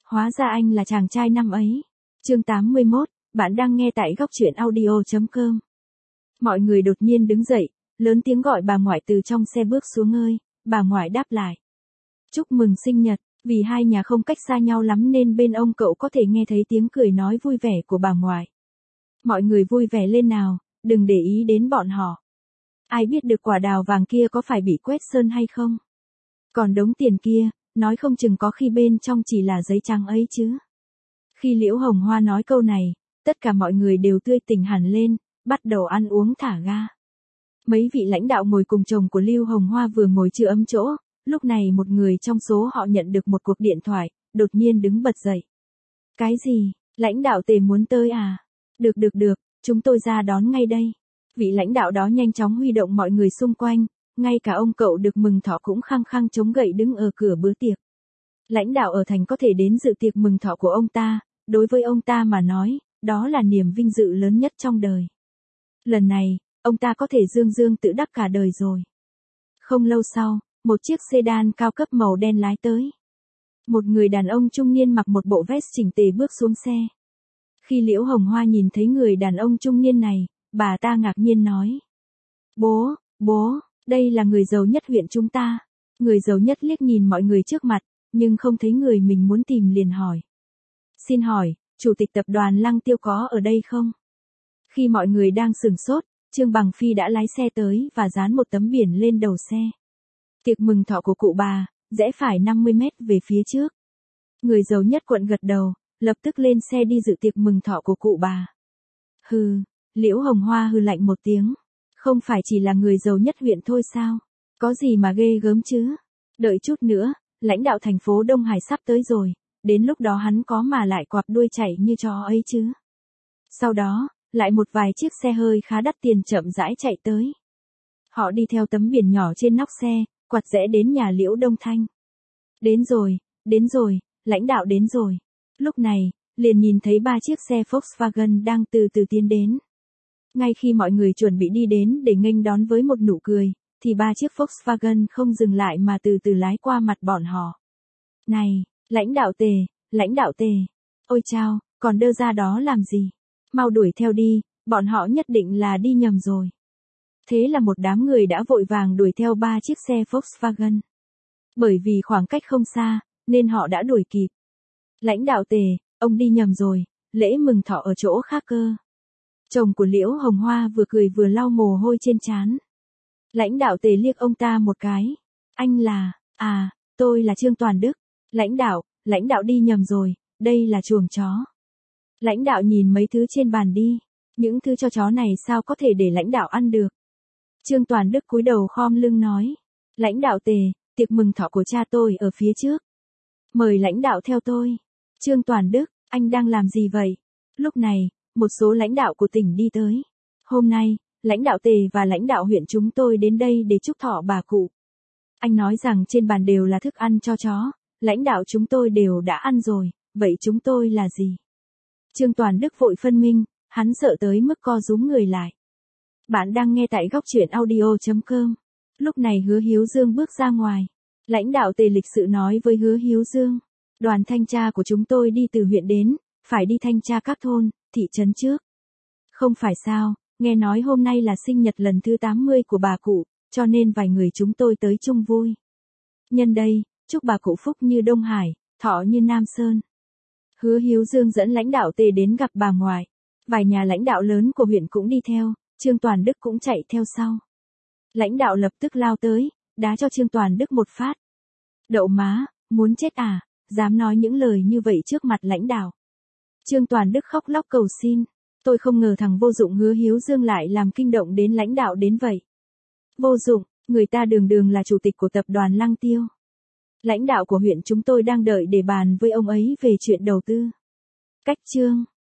Hóa ra anh là chàng trai năm ấy. Chương 81, bạn đang nghe tại góc truyện audio.com. Mọi người đột nhiên đứng dậy, lớn tiếng gọi bà ngoại từ trong xe bước xuống ơi, bà ngoại đáp lại. Chúc mừng sinh nhật, vì hai nhà không cách xa nhau lắm nên bên ông cậu có thể nghe thấy tiếng cười nói vui vẻ của bà ngoại. Mọi người vui vẻ lên nào, đừng để ý đến bọn họ. Ai biết được quả đào vàng kia có phải bị quét sơn hay không? Còn đống tiền kia, nói không chừng có khi bên trong chỉ là giấy trắng ấy chứ. Khi Liễu Hồng Hoa nói câu này, tất cả mọi người đều tươi tỉnh hẳn lên, bắt đầu ăn uống thả ga. Mấy vị lãnh đạo ngồi cùng chồng của Liễu Hồng Hoa vừa ngồi chưa ấm chỗ, lúc này một người trong số họ nhận được một cuộc điện thoại, đột nhiên đứng bật dậy. Cái gì, lãnh đạo Tề muốn tới à? Được, chúng tôi ra đón ngay đây. Vị lãnh đạo đó nhanh chóng huy động mọi người xung quanh, ngay cả ông cậu được mừng thọ cũng khăng khăng chống gậy đứng ở cửa bữa tiệc. Lãnh đạo ở thành có thể đến dự tiệc mừng thọ của ông ta, đối với ông ta mà nói, đó là niềm vinh dự lớn nhất trong đời. Lần này, ông ta có thể dương dương tự đắc cả đời rồi. Không lâu sau, một chiếc sedan cao cấp màu đen lái tới. Một người đàn ông trung niên mặc một bộ vest chỉnh tề bước xuống xe. Khi Liễu Hồng Hoa nhìn thấy người đàn ông trung niên này, bà ta ngạc nhiên nói. Bố, đây là người giàu nhất huyện chúng ta. Người giàu nhất liếc nhìn mọi người trước mặt, nhưng không thấy người mình muốn tìm liền hỏi. Xin hỏi, chủ tịch tập đoàn Lăng Tiêu có ở đây không? Khi mọi người đang sửng sốt, Trương Bằng Phi đã lái xe tới và dán một tấm biển lên đầu xe. Tiệc mừng thọ của cụ bà, rẽ phải 50 mét về phía trước. Người giàu nhất quận gật đầu, lập tức lên xe đi dự tiệc mừng thọ của cụ bà. Hừ, Liễu Hồng Hoa hừ lạnh một tiếng. Không phải chỉ là người giàu nhất huyện thôi sao? Có gì mà ghê gớm chứ? Đợi chút nữa, lãnh đạo thành phố Đông Hải sắp tới rồi, đến lúc đó hắn có mà lại quặp đuôi chạy như chó ấy chứ. Sau đó, lại một vài chiếc xe hơi khá đắt tiền chậm rãi chạy tới. Họ đi theo tấm biển nhỏ trên nóc xe, quạt rẽ đến nhà Liễu Đông Thanh. Đến rồi, lãnh đạo đến rồi. Lúc này, liền nhìn thấy 3 chiếc xe Volkswagen đang từ từ tiến đến. Ngay khi mọi người chuẩn bị đi đến để nghênh đón với một nụ cười, thì 3 chiếc Volkswagen không dừng lại mà từ từ lái qua mặt bọn họ. Này, lãnh đạo Tề. Ôi chao, còn đơ ra đó làm gì? Mau đuổi theo đi, bọn họ nhất định là đi nhầm rồi. Thế là một đám người đã vội vàng đuổi theo 3 chiếc xe Volkswagen. Bởi vì khoảng cách không xa, nên họ đã đuổi kịp. Lãnh đạo Tề, ông đi nhầm rồi, lễ mừng thọ ở chỗ khác cơ. Chồng của Liễu Hồng Hoa vừa cười vừa lau mồ hôi trên trán. Lãnh đạo Tề liếc ông ta một cái. Anh là, tôi là Trương Toàn Đức. Lãnh đạo đi nhầm rồi, đây là chuồng chó. Lãnh đạo nhìn mấy thứ trên bàn đi. Những thứ cho chó này sao có thể để lãnh đạo ăn được. Trương Toàn Đức cúi đầu khom lưng nói. Lãnh đạo Tề, tiệc mừng thọ của cha tôi ở phía trước. Mời lãnh đạo theo tôi. Trương Toàn Đức, anh đang làm gì vậy? Lúc này, một số lãnh đạo của tỉnh đi tới. Hôm nay, lãnh đạo Tề và lãnh đạo huyện chúng tôi đến đây để chúc thọ bà cụ. Anh nói rằng trên bàn đều là thức ăn cho chó, lãnh đạo chúng tôi đều đã ăn rồi, vậy chúng tôi là gì? Trương Toàn Đức vội phân minh, hắn sợ tới mức co rúm người lại. Bạn đang nghe tại góc truyện audio.com. Lúc này Hứa Hiếu Dương bước ra ngoài. Lãnh đạo Tề lịch sự nói với Hứa Hiếu Dương. Đoàn thanh tra của chúng tôi đi từ huyện đến, phải đi thanh tra các thôn, thị trấn trước. Không phải sao, nghe nói hôm nay là sinh nhật lần thứ 80 của bà cụ, cho nên vài người chúng tôi tới chung vui. Nhân đây, chúc bà cụ phúc như Đông Hải, thọ như Nam Sơn. Hứa Hiếu Dương dẫn lãnh đạo Tề đến gặp bà ngoại. Vài nhà lãnh đạo lớn của huyện cũng đi theo, Trương Toàn Đức cũng chạy theo sau. Lãnh đạo lập tức lao tới, đá cho Trương Toàn Đức một phát. Đậu má, muốn chết à, dám nói những lời như vậy trước mặt lãnh đạo. Trương Toàn Đức khóc lóc cầu xin. Tôi không ngờ thằng vô dụng Hứa Hiếu Dương lại làm kinh động đến lãnh đạo đến vậy. Vô dụng, người ta đường là chủ tịch của tập đoàn Lăng Tiêu. Lãnh đạo của huyện chúng tôi đang đợi để bàn với ông ấy về chuyện đầu tư. Cách chương